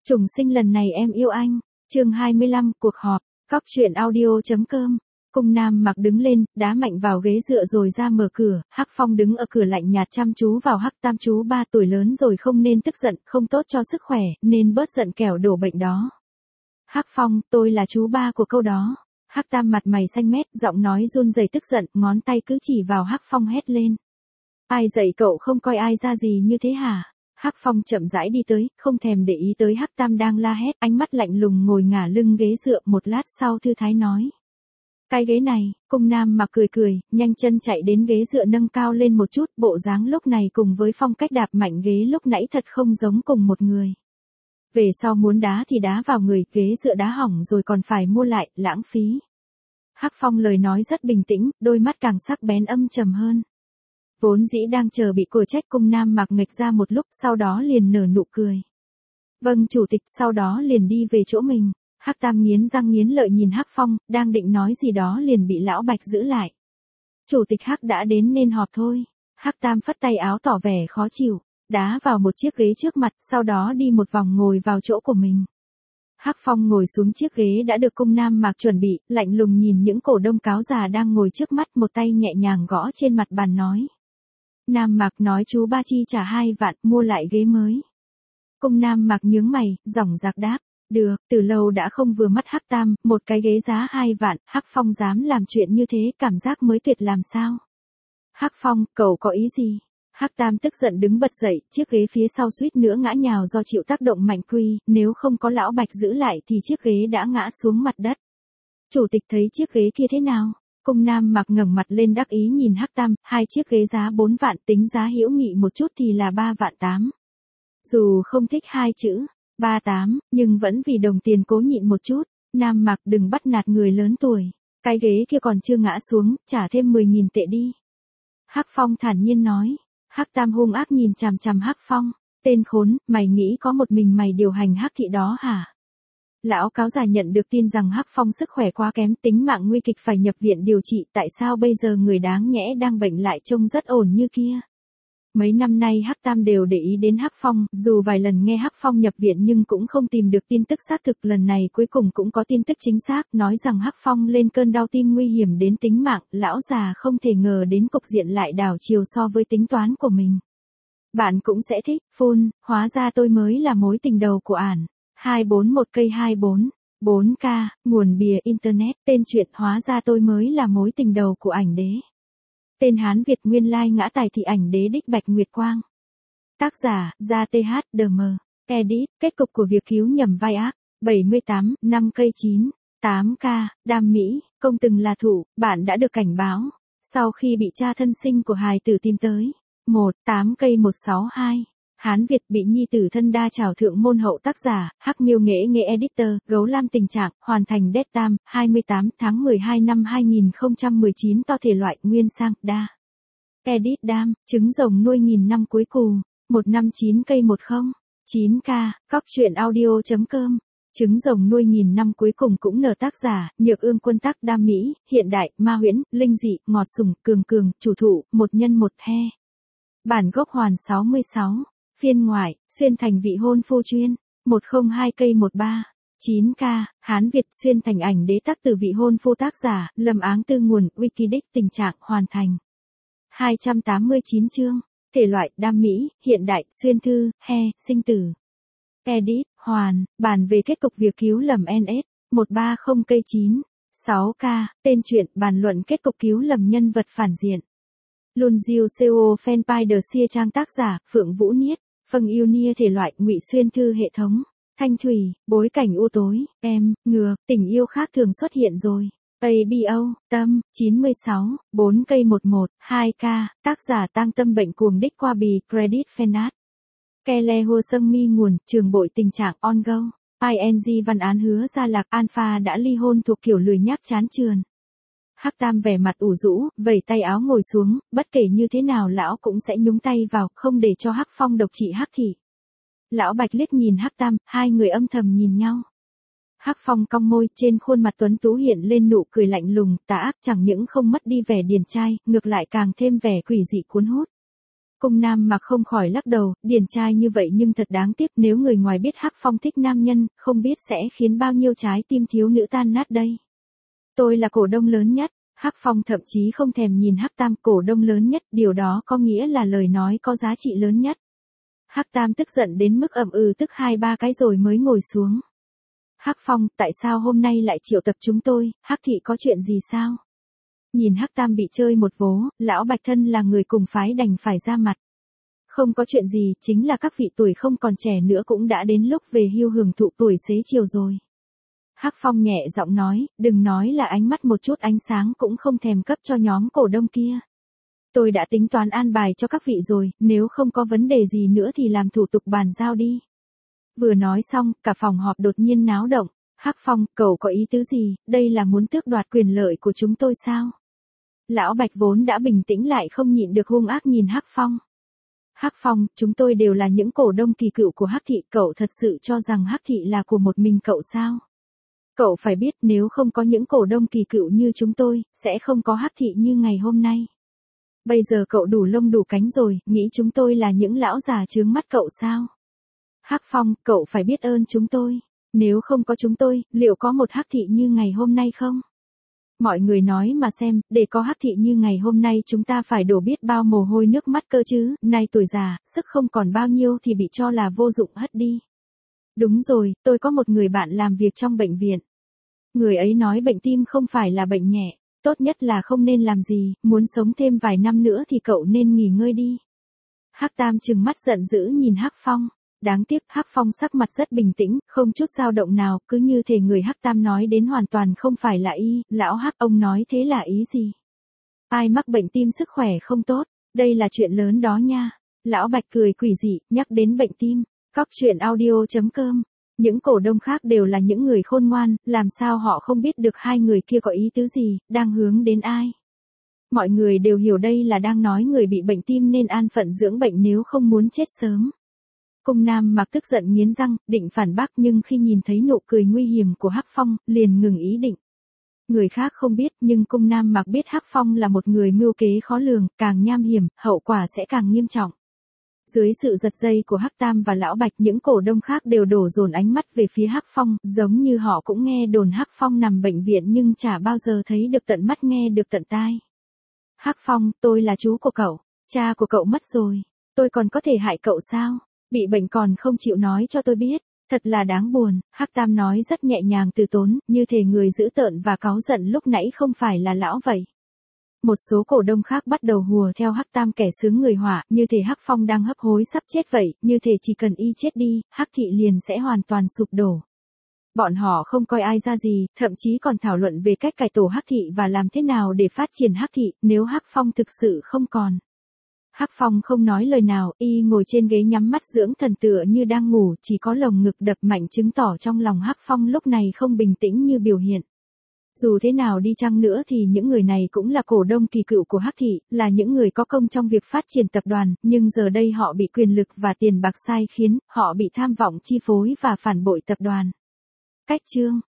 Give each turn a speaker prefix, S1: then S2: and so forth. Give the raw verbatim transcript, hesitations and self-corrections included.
S1: Trùng sinh lần này em yêu anh. Chương hai mươi lăm, cuộc họp. Cóc truyện audio.com. Cung Nam Mặc đứng lên, đá mạnh vào ghế dựa rồi ra mở cửa. Hắc Phong đứng ở cửa lạnh nhạt chăm chú vào Hắc Tam. Chú ba tuổi lớn rồi, không nên tức giận, không tốt cho sức khỏe, nên bớt giận kẻo đổ bệnh đó. Hắc Phong, tôi là chú ba của câu đó. Hắc Tam mặt mày xanh mét, giọng nói run rẩy tức giận, ngón tay cứ chỉ vào Hắc Phong hét lên. Ai dạy cậu không coi ai ra gì như thế hả? Hắc Phong chậm rãi đi tới, không thèm để ý tới Hắc Tam đang la hét, ánh mắt lạnh lùng ngồi ngả lưng ghế dựa, một lát sau thư thái nói. Cái ghế này. Cung Nam Mặc cười cười, nhanh chân chạy đến ghế dựa nâng cao lên một chút, bộ dáng lúc này cùng với phong cách đạp mạnh ghế lúc nãy thật không giống cùng một người. Về sau muốn đá thì đá vào người, ghế dựa đá hỏng rồi còn phải mua lại, lãng phí. Hắc Phong lời nói rất bình tĩnh, đôi mắt càng sắc bén âm trầm hơn. Vốn dĩ đang chờ bị cổ trách, Cung Nam Mặc nghịch ra một lúc, sau đó liền nở nụ cười. Vâng chủ tịch, sau đó liền đi về chỗ mình. Hắc Tam nghiến răng nghiến lợi nhìn Hắc Phong, đang định nói gì đó liền bị lão Bạch giữ lại. Chủ tịch Hắc đã đến nên họp thôi. Hắc Tam phất tay áo tỏ vẻ khó chịu, đá vào một chiếc ghế trước mặt, sau đó đi một vòng ngồi vào chỗ của mình. Hắc Phong ngồi xuống chiếc ghế đã được Cung Nam Mặc chuẩn bị, lạnh lùng nhìn những cổ đông cáo già đang ngồi trước mắt, một tay nhẹ nhàng gõ trên mặt bàn nói. Nam Mặc nói chú ba chi trả hai vạn, mua lại ghế mới. Cung Nam Mặc nhướng mày, dỏng dạc đáp. Được, từ lâu đã không vừa mắt Hắc Tam, một cái ghế giá hai vạn, Hắc Phong dám làm chuyện như thế, cảm giác mới tuyệt làm sao. Hắc Phong, cậu có ý gì? Hắc Tam tức giận đứng bật dậy, chiếc ghế phía sau suýt nữa ngã nhào do chịu tác động mạnh quy, nếu không có lão Bạch giữ lại thì chiếc ghế đã ngã xuống mặt đất. Chủ tịch thấy chiếc ghế kia thế nào? Cung Nam Mặc ngẩng mặt lên đắc ý nhìn Hắc Tam, hai chiếc ghế giá bốn vạn, tính giá hữu nghị một chút thì là ba vạn tám. Dù không thích hai chữ ba tám, nhưng vẫn vì đồng tiền cố nhịn một chút. Nam Mặc đừng bắt nạt người lớn tuổi. Cái ghế kia còn chưa ngã xuống, trả thêm mười nghìn tệ đi. Hắc Phong thản nhiên nói. Hắc Tam hung ác nhìn chằm chằm Hắc Phong. Tên khốn, mày nghĩ có một mình mày điều hành Hắc thị đó hả? Lão cáo già nhận được tin rằng Hắc Phong sức khỏe quá kém, tính mạng nguy kịch phải nhập viện điều trị, tại sao bây giờ người đáng nhẽ đang bệnh lại trông rất ổn như kia? Mấy năm nay Hắc Tam đều để ý đến Hắc Phong, dù vài lần nghe Hắc Phong nhập viện nhưng cũng không tìm được tin tức xác thực, lần này cuối cùng cũng có tin tức chính xác, nói rằng Hắc Phong lên cơn đau tim nguy hiểm đến tính mạng, lão già không thể ngờ đến cục diện lại đảo chiều so với tính toán của mình. Bạn cũng sẽ thích, phun, hóa ra tôi mới là mối tình đầu của ản. hai bốn một cây hai bốn, bốn K, nguồn bìa internet, tên truyện hóa ra tôi mới là mối tình đầu của ảnh đế. Tên Hán Việt nguyên lai ngã tài thị ảnh đế đích Bạch Nguyệt Quang. Tác giả, Gia tê hát đê em. Edit, kết cục của việc cứu nhầm vai ác. bảy mươi tám, năm cây chín, tám K, Đam Mỹ, công từng là thủ, bạn đã được cảnh báo. Sau khi bị cha thân sinh của hài tử tìm tới. một, tám cây một sáu hai. Hán Việt bị nhi tử thân đa trảo thượng môn hậu, tác giả, Hắc Miêu Nghệ Nghệ Editor, Gấu Lam tình trạng, hoàn thành Dead Tam, hai mươi tám tháng mười hai năm hai nghìn không trăm mười chín, to thể loại, nguyên sang, đa. Edit Đam, trứng rồng nuôi nghìn năm cuối cù, một năm chín cây một không, chín K, cóc truyện audio.com. Trứng rồng nuôi nghìn năm cuối cùng cũng nở, tác giả, Nhược Ương Quân tác, Đam Mỹ, hiện đại, ma huyễn, linh dị, ngọt sủng, cường cường, chủ thụ, một nhân một he. Bản gốc hoàn sáu mươi sáu. Phiên ngoại, xuyên thành vị hôn phu chuyên, một không hai cây một ba, chín K, Hán Việt xuyên thành ảnh đế, tác từ vị hôn phu, tác giả, Lâm Áng Tư, nguồn, Wikidic, tình trạng, hoàn thành. hai trăm tám mươi chín chương, thể loại, Đam Mỹ, hiện đại, xuyên thư, he, sinh tử. Edit, hoàn, bàn về kết cục việc cứu lầm en ét, một ba không cây chín, sáu K, tên truyện, bàn luận kết cục cứu lầm nhân vật phản diện. Luân Diêu xê o Fanpage The Sia trang, tác giả, Phượng Vũ Niết. Phần yêu nia, thể loại, ngụy xuyên thư hệ thống. Thanh thủy, bối cảnh u tối, em, ngược, tình yêu khác thường xuất hiện rồi. a bê o, tâm, chín mươi sáu, bốn cây một một, hai K, tác giả Tang Tâm bệnh cuồng đích qua bì, credit Fanart. Kele Hua Sâng Mi, nguồn, trường bội tình trạng, on go. ing văn án hứa Gia Lạc Alpha đã ly hôn thuộc kiểu lười nhác chán chườn. Hắc Tam vẻ mặt ủ rũ, vẩy tay áo ngồi xuống, bất kể như thế nào lão cũng sẽ nhúng tay vào, không để cho Hắc Phong độc trị Hắc thị. Lão Bạch liếc nhìn Hắc Tam, hai người âm thầm nhìn nhau. Hắc Phong cong môi, trên khuôn mặt tuấn tú hiện lên nụ cười lạnh lùng, tà ác, chẳng những không mất đi vẻ điển trai, ngược lại càng thêm vẻ quỷ dị cuốn hút. Cung Nam Mặc không khỏi lắc đầu, điển trai như vậy nhưng thật đáng tiếc, nếu người ngoài biết Hắc Phong thích nam nhân, không biết sẽ khiến bao nhiêu trái tim thiếu nữ tan nát đây. Tôi là cổ đông lớn nhất. Hắc Phong thậm chí không thèm nhìn Hắc Tam, cổ đông lớn nhất, điều đó có nghĩa là lời nói có giá trị lớn nhất. Hắc Tam tức giận đến mức ậm ừ tức hai ba cái rồi mới ngồi xuống. Hắc Phong, tại sao hôm nay lại triệu tập chúng tôi, Hắc thị có chuyện gì sao? Nhìn Hắc Tam bị chơi một vố, lão Bạch thân là người cùng phái đành phải ra mặt. Không có chuyện gì, chính là các vị tuổi không còn trẻ nữa cũng đã đến lúc về hưu hưởng thụ tuổi xế chiều rồi. Hắc Phong nhẹ giọng nói, đừng nói là ánh mắt một chút ánh sáng cũng không thèm cấp cho nhóm cổ đông kia. Tôi đã tính toán an bài cho các vị rồi, nếu không có vấn đề gì nữa thì làm thủ tục bàn giao đi. Vừa nói xong, cả phòng họp đột nhiên náo động. Hắc Phong, cậu có ý tứ gì, đây là muốn tước đoạt quyền lợi của chúng tôi sao? Lão Bạch vốn đã bình tĩnh lại không nhịn được hung ác nhìn Hắc Phong. Hắc Phong, chúng tôi đều là những cổ đông kỳ cựu của Hắc thị, cậu thật sự cho rằng Hắc thị là của một mình cậu sao? Cậu phải biết nếu không có những cổ đông kỳ cựu như chúng tôi, sẽ không có Hắc thị như ngày hôm nay. Bây giờ cậu đủ lông đủ cánh rồi, nghĩ chúng tôi là những lão già chướng mắt cậu sao? Hắc Phong, cậu phải biết ơn chúng tôi. Nếu không có chúng tôi, liệu có một Hắc thị như ngày hôm nay không? Mọi người nói mà xem, để có Hắc thị như ngày hôm nay chúng ta phải đổ biết bao mồ hôi nước mắt cơ chứ, nay tuổi già, sức không còn bao nhiêu thì bị cho là vô dụng hất đi. Đúng rồi, tôi có một người bạn làm việc trong bệnh viện. Người ấy nói bệnh tim không phải là bệnh nhẹ, tốt nhất là không nên làm gì, muốn sống thêm vài năm nữa thì cậu nên nghỉ ngơi đi. Hắc Tam trừng mắt giận dữ nhìn Hắc Phong. Đáng tiếc, Hắc Phong sắc mặt rất bình tĩnh, không chút dao động nào, cứ như thể người Hắc Tam nói đến hoàn toàn không phải là y, lão Hắc, ông nói thế là ý gì? Ai mắc bệnh tim sức khỏe không tốt, đây là chuyện lớn đó nha. Lão Bạch cười quỷ dị, nhắc đến bệnh tim, cóc truyện audio chấm com. Những cổ đông khác đều là những người khôn ngoan, làm sao họ không biết được hai người kia có ý tứ gì, đang hướng đến ai? Mọi người đều hiểu đây là đang nói người bị bệnh tim nên an phận dưỡng bệnh nếu không muốn chết sớm. Cung Nam Mặc tức giận nghiến răng, định phản bác nhưng khi nhìn thấy nụ cười nguy hiểm của Hắc Phong, liền ngừng ý định. Người khác không biết nhưng Cung Nam Mặc biết Hắc Phong là một người mưu kế khó lường, càng nham hiểm, hậu quả sẽ càng nghiêm trọng. Dưới sự giật dây của Hắc Tam và Lão Bạch, những cổ đông khác đều đổ dồn ánh mắt về phía Hắc Phong, giống như họ cũng nghe đồn Hắc Phong nằm bệnh viện nhưng chả bao giờ thấy được tận mắt nghe được tận tai. Hắc Phong, tôi là chú của cậu, cha của cậu mất rồi, tôi còn có thể hại cậu sao? Bị bệnh còn không chịu nói cho tôi biết, thật là đáng buồn. Hắc Tam nói rất nhẹ nhàng từ tốn, như thể người dữ tợn và cáu giận lúc nãy không phải là lão vậy. Một số cổ đông khác bắt đầu hùa theo Hắc Tam kẻ sướng người họa, như thể Hắc Phong đang hấp hối sắp chết vậy, như thể chỉ cần y chết đi, Hắc thị liền sẽ hoàn toàn sụp đổ. Bọn họ không coi ai ra gì, thậm chí còn thảo luận về cách cải tổ Hắc thị và làm thế nào để phát triển Hắc thị, nếu Hắc Phong thực sự không còn. Hắc Phong không nói lời nào, y ngồi trên ghế nhắm mắt dưỡng thần tựa như đang ngủ, chỉ có lồng ngực đập mạnh chứng tỏ trong lòng Hắc Phong lúc này không bình tĩnh như biểu hiện. Dù thế nào đi chăng nữa thì những người này cũng là cổ đông kỳ cựu của Hắc thị, là những người có công trong việc phát triển tập đoàn, nhưng giờ đây họ bị quyền lực và tiền bạc sai khiến, họ bị tham vọng chi phối và phản bội tập đoàn. Cách chương